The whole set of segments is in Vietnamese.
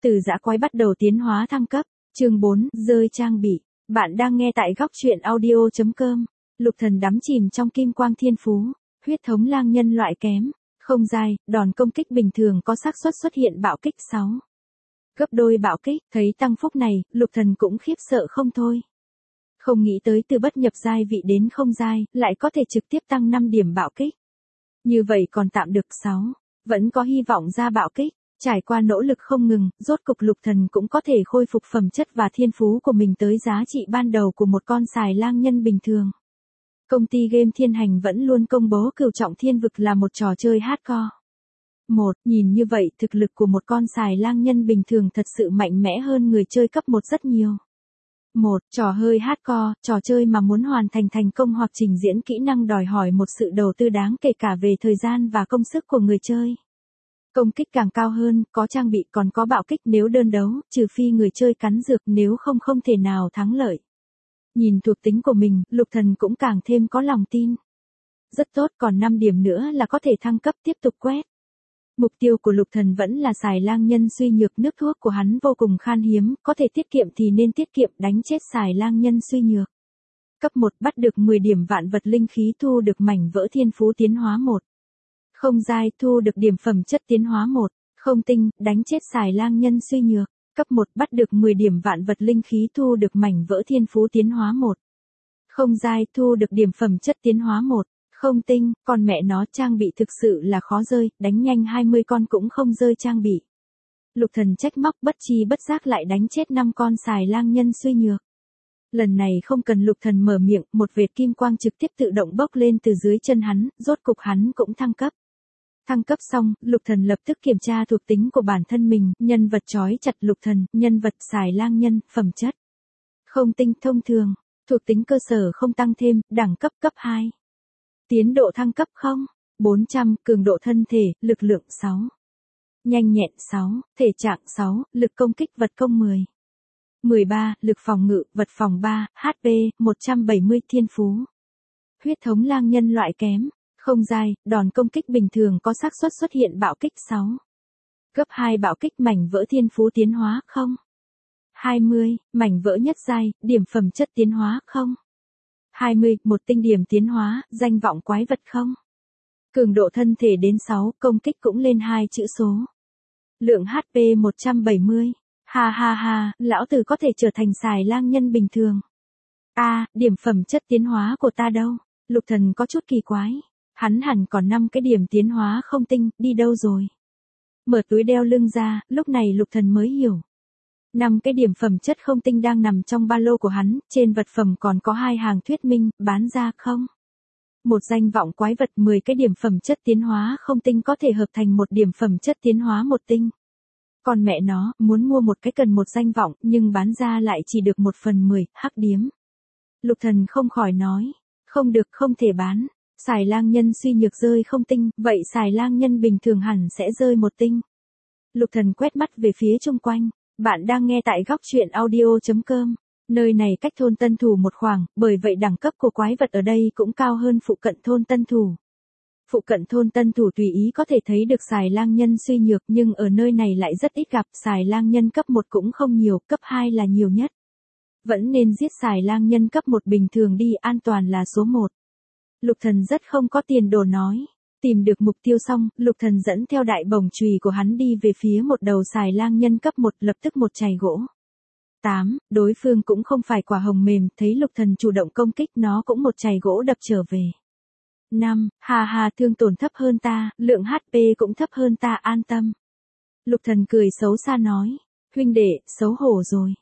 Từ dã quái bắt đầu tiến hóa thăng cấp. Chương 4, rơi trang bị. Bạn đang nghe tại góc truyện audio.com. Lục Thần đắm chìm trong kim quang thiên phú, huyết thống lang nhân loại kém, không dai, đòn công kích bình thường có xác suất xuất hiện bạo kích 6. Gấp đôi bạo kích, thấy tăng phúc này, Lục Thần cũng khiếp sợ không thôi. Không nghĩ tới từ bất nhập giai vị đến không giai, lại có thể trực tiếp tăng 5 điểm bạo kích. Như vậy còn tạm được 6, vẫn có hy vọng ra bạo kích. Trải qua nỗ lực không ngừng, rốt cục Lục Thần cũng có thể khôi phục phẩm chất và thiên phú của mình tới giá trị ban đầu của một con sài lang nhân bình thường. Công ty game Thiên Hành vẫn luôn công bố Cửu Trọng Thiên Vực là một trò chơi hardcore. Nhìn như vậy thực lực của một con sài lang nhân bình thường thật sự mạnh mẽ hơn người chơi cấp 1 rất nhiều. Trò hơi hardcore, trò chơi mà muốn hoàn thành thành công hoặc trình diễn kỹ năng đòi hỏi một sự đầu tư đáng kể cả về thời gian và công sức của người chơi. Công kích càng cao hơn, có trang bị còn có bạo kích nếu đơn đấu, trừ phi người chơi cắn dược nếu không thể nào thắng lợi. Nhìn thuộc tính của mình, Lục Thần cũng càng thêm có lòng tin. Rất tốt, còn 5 điểm nữa là có thể thăng cấp tiếp tục quét. Mục tiêu của Lục Thần vẫn là sài lang nhân suy nhược, nước thuốc của hắn vô cùng khan hiếm, có thể tiết kiệm thì nên tiết kiệm, đánh chết sài lang nhân suy nhược. Cấp 1 bắt được 10 điểm vạn vật linh khí, thu được mảnh vỡ thiên phú tiến hóa 1. Không giai, thu được điểm phẩm chất tiến hóa 1. Không tinh, đánh chết sài lang nhân suy nhược. Cấp 1 bắt được 10 điểm vạn vật linh khí, thu được mảnh vỡ thiên phú tiến hóa 1. Không giai, thu được điểm phẩm chất tiến hóa 1. Không tinh, con mẹ nó, trang bị thực sự là khó rơi, đánh nhanh 20 con cũng không rơi trang bị. Lục Thần trách móc, bất chi bất giác lại đánh chết 5 con sài lang nhân suy nhược. Lần này không cần Lục Thần mở miệng, một vệt kim quang trực tiếp tự động bốc lên từ dưới chân hắn, rốt cục hắn cũng thăng cấp. Thăng cấp xong, Lục Thần lập tức kiểm tra thuộc tính của bản thân mình, nhân vật trói chặt Lục Thần, nhân vật sài lang nhân, phẩm chất. Không tinh, thông thường, thuộc tính cơ sở không tăng thêm, đẳng cấp cấp 2. Tiến độ thăng cấp 400, cường độ thân thể, lực lượng 6. Nhanh nhẹn 6, thể trạng 6, lực công kích vật công 10. 13, lực phòng ngự, vật phòng 3, HP, 170 thiên phú. Huyết thống lang nhân loại kém. Không dai, đòn công kích bình thường có xác suất xuất hiện bạo kích 6. Gấp 2 bạo kích, mảnh vỡ thiên phú tiến hóa 20, mảnh vỡ nhất giai, điểm phẩm chất tiến hóa 20, một tinh điểm tiến hóa, danh vọng quái vật 0. Cường độ thân thể đến 6, công kích cũng lên 2 chữ số. Lượng HP 170. Ha ha ha, lão tử có thể trở thành sài lang nhân bình thường. Điểm phẩm chất tiến hóa của ta đâu? Lục Thần có chút kỳ quái. Hắn hẳn còn 5 cái điểm tiến hóa không tinh, đi đâu rồi? Mở túi đeo lưng ra, lúc này Lục Thần mới hiểu. 5 cái điểm phẩm chất không tinh đang nằm trong ba lô của hắn, trên vật phẩm còn có 2 hàng thuyết minh, bán ra không? Một danh vọng quái vật, 10 cái điểm phẩm chất tiến hóa không tinh có thể hợp thành một điểm phẩm chất tiến hóa một tinh. Còn mẹ nó, muốn mua một cái cần một danh vọng, nhưng bán ra lại chỉ được 1/10, hắc điếm. Lục Thần không khỏi nói, không được, không thể bán. Sài lang nhân suy nhược rơi không tinh, vậy sài lang nhân bình thường hẳn sẽ rơi một tinh. Lục Thần quét mắt về phía chung quanh. Bạn đang nghe tại góc truyện audio.com. Nơi này cách thôn Tân Thủ một khoảng, bởi vậy đẳng cấp của quái vật ở đây cũng cao hơn phụ cận thôn Tân Thủ. Phụ cận thôn Tân Thủ tùy ý có thể thấy được sài lang nhân suy nhược, nhưng ở nơi này lại rất ít gặp, sài lang nhân cấp 1 cũng không nhiều, cấp 2 là nhiều nhất. Vẫn nên giết sài lang nhân cấp 1 bình thường đi, an toàn là số 1. Lục Thần rất không có tiền đồ nói. Tìm được mục tiêu xong, Lục Thần dẫn theo đại bổng chùy của hắn đi về phía một đầu sài lang nhân cấp 1, lập tức một chày gỗ. 8, đối phương cũng không phải quả hồng mềm, thấy Lục Thần chủ động công kích nó cũng một chày gỗ đập trở về. 5, ha, thương tổn thấp hơn ta, lượng HP cũng thấp hơn ta, an tâm. Lục Thần cười xấu xa nói, huynh đệ, xấu hổ rồi.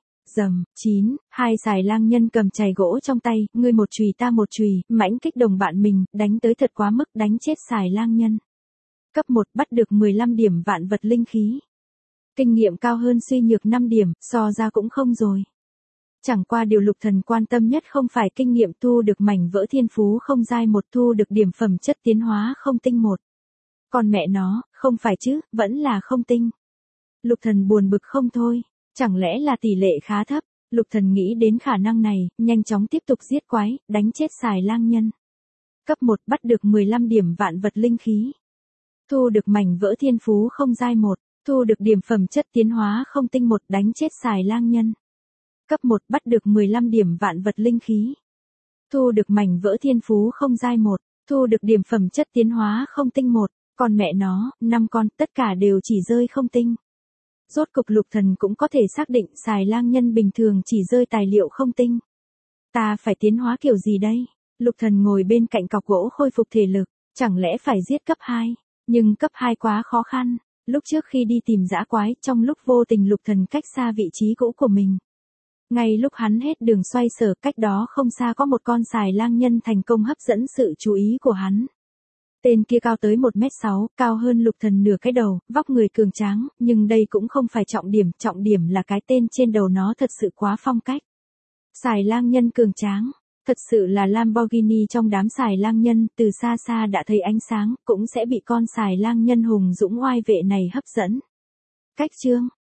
9, 2 sài lang nhân cầm chày gỗ trong tay, ngươi một chùy ta một chùy, mãnh kích đồng bạn mình, đánh tới thật quá mức, đánh chết sài lang nhân. Cấp 1 bắt được 15 điểm vạn vật linh khí. Kinh nghiệm cao hơn suy nhược 5 điểm, so ra cũng không rồi. Chẳng qua điều Lục Thần quan tâm nhất không phải kinh nghiệm, thu được mảnh vỡ thiên phú không giai 1, thu được điểm phẩm chất tiến hóa không tinh 1. Còn mẹ nó, không phải chứ, vẫn là không tinh. Lục Thần buồn bực không thôi. Chẳng lẽ là tỷ lệ khá thấp? Lục Thần nghĩ đến khả năng này, nhanh chóng tiếp tục giết quái, đánh chết sài lang nhân. Cấp 1 bắt được 15 điểm vạn vật linh khí. Thu được mảnh vỡ thiên phú không giai 1. Thu được điểm phẩm chất tiến hóa không tinh 1 đánh chết xài lang nhân. Cấp 1 bắt được 15 điểm vạn vật linh khí. Thu được mảnh vỡ thiên phú không giai 1. Thu được điểm phẩm chất tiến hóa không tinh 1. Còn mẹ nó, 5 con, tất cả đều chỉ rơi không tinh. Rốt cục Lục Thần cũng có thể xác định xài lang nhân bình thường chỉ rơi tài liệu không tinh. Ta phải tiến hóa kiểu gì đây? Lục Thần ngồi bên cạnh cọc gỗ khôi phục thể lực, chẳng lẽ phải giết cấp 2? Nhưng cấp 2 quá khó khăn. Lúc trước khi đi tìm dã quái, trong lúc vô tình Lục Thần cách xa vị trí cũ của mình. Ngay lúc hắn hết đường xoay sở, cách đó không xa có một con xài lang nhân thành công hấp dẫn sự chú ý của hắn. Tên kia cao tới 1m6, cao hơn Lục Thần nửa cái đầu, vóc người cường tráng, nhưng đây cũng không phải trọng điểm là cái tên trên đầu nó thật sự quá phong cách. Xài lang nhân cường tráng, thật sự là Lamborghini trong đám xài lang nhân, từ xa xa đã thấy ánh sáng, cũng sẽ bị con xài lang nhân hùng dũng oai vệ này hấp dẫn. Cách chương